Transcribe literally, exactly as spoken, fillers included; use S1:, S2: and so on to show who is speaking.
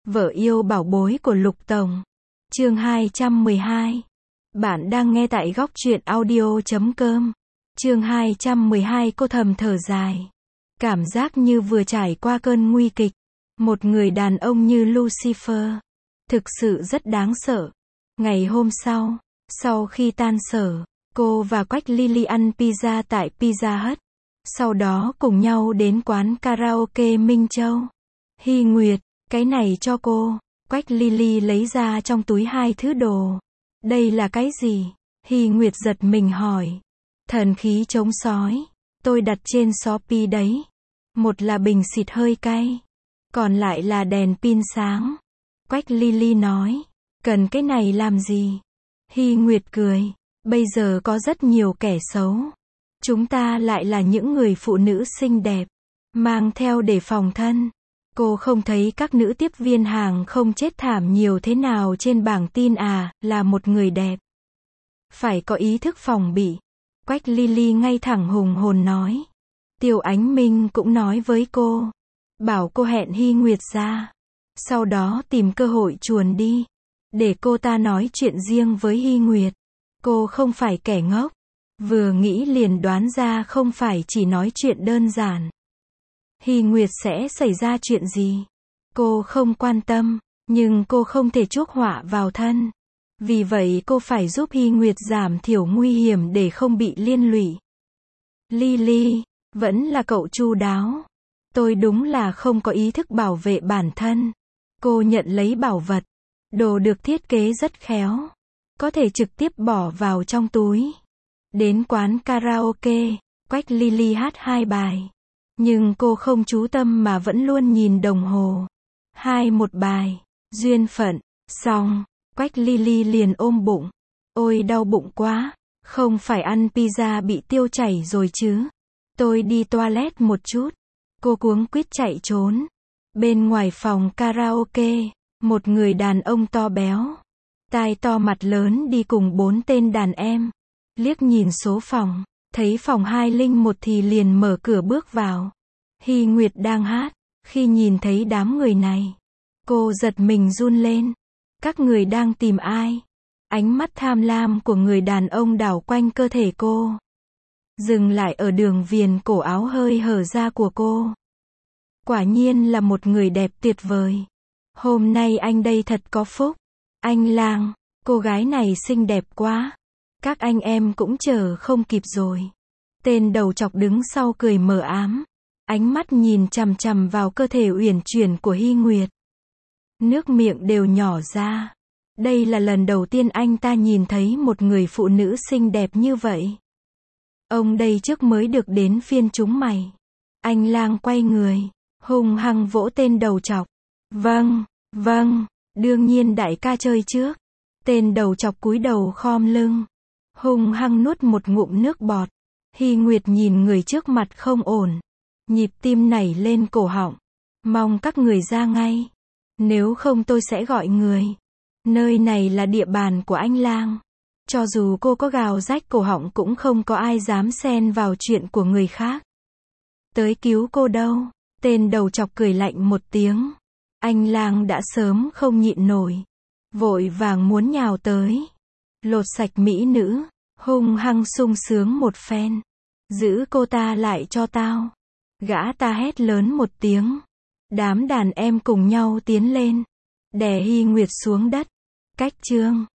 S1: Vợ yêu bảo bối của Lục Tổng. Chương hai trăm mười hai. Bạn đang nghe tại góc truyện audio chấm com. Chương hai trăm mười hai. Cô thầm thở dài. Cảm giác như vừa trải qua cơn nguy kịch. Một người đàn ông như Lucifer. Thực sự rất đáng sợ. Ngày hôm sau, sau khi tan sở, cô và Quách Lily ăn pizza tại Pizza Hut. Sau đó cùng nhau đến quán karaoke Minh Châu. Hy Nguyệt, cái này cho cô. Quách Lily lấy ra trong túi hai thứ đồ. Đây là cái gì? Hy Nguyệt giật mình hỏi. Thần khí chống sói. Tôi đặt trên Shopee đấy. Một là bình xịt hơi cay. Còn lại là đèn pin sáng. Quách Lily nói. Cần cái này làm gì? Hy Nguyệt cười. Bây giờ có rất nhiều kẻ xấu. Chúng ta lại là những người phụ nữ xinh đẹp. Mang theo để phòng thân. Cô không thấy các nữ tiếp viên hàng không chết thảm nhiều thế nào trên bảng tin à, là một người đẹp. Phải có ý thức phòng bị. Quách Lily ngay thẳng hùng hồn nói. Tiêu Ánh Minh cũng nói với cô. Bảo cô hẹn Hy Nguyệt ra. Sau đó tìm cơ hội chuồn đi. Để cô ta nói chuyện riêng với Hy Nguyệt. Cô không phải kẻ ngốc. Vừa nghĩ liền đoán ra không phải chỉ nói chuyện đơn giản. Hy Nguyệt sẽ xảy ra chuyện gì? Cô không quan tâm, nhưng cô không thể chuốc họa vào thân. Vì vậy cô phải giúp Hy Nguyệt giảm thiểu nguy hiểm để không bị liên lụy. Lily, vẫn là cậu chu đáo. Tôi đúng là không có ý thức bảo vệ bản thân. Cô nhận lấy bảo vật. Đồ được thiết kế rất khéo. Có thể trực tiếp bỏ vào trong túi. Đến quán karaoke, Quách Lily hát hai bài. Nhưng cô không chú tâm mà vẫn luôn nhìn đồng hồ. Hai một bài. Duyên phận. Xong. Quách Lily liền ôm bụng. Ôi đau bụng quá. Không phải ăn pizza bị tiêu chảy rồi chứ. Tôi đi toilet một chút. Cô cuống quýt chạy trốn. Bên ngoài phòng karaoke, một người đàn ông to béo. Tai to mặt lớn đi cùng bốn tên đàn em. Liếc nhìn số phòng. Thấy phòng hai không một thì liền mở cửa bước vào. Hy Nguyệt đang hát. Khi nhìn thấy đám người này, cô giật mình run lên. Các người đang tìm ai? Ánh mắt tham lam của người đàn ông đảo quanh cơ thể cô. Dừng lại ở đường viền cổ áo hơi hở ra của cô. Quả nhiên là một người đẹp tuyệt vời. Hôm nay anh đây thật có phúc. Anh Lang, cô gái này xinh đẹp quá. Các anh em cũng chờ không kịp rồi. Tên đầu chọc đứng sau cười mờ ám. Ánh mắt nhìn chằm chằm vào cơ thể uyển chuyển của Hy Nguyệt. Nước miệng đều nhỏ ra. Đây là lần đầu tiên anh ta nhìn thấy một người phụ nữ xinh đẹp như vậy. Ông đây trước mới được đến phiên chúng mày. Anh Lang quay người, hung hăng vỗ tên đầu chọc. Vâng, vâng, đương nhiên đại ca chơi trước. Tên đầu chọc cúi đầu khom lưng, hung hăng nuốt một ngụm nước bọt. Hy Nguyệt nhìn người trước mặt không ổn. Nhịp tim nảy lên cổ họng. Mong các người ra ngay. Nếu không tôi sẽ gọi người. Nơi này là địa bàn của anh Lang. Cho dù cô có gào rách cổ họng cũng không có ai dám xen vào chuyện của người khác. Tới cứu cô đâu. Tên đầu chọc cười lạnh một tiếng. Anh Lang đã sớm không nhịn nổi. Vội vàng muốn nhào tới. Lột sạch mỹ nữ. Hung hăng sung sướng một phen. Giữ cô ta lại cho tao. Gã ta hét lớn một tiếng. Đám đàn em cùng nhau tiến lên. Đè Hy Nguyệt xuống đất. Cách chương.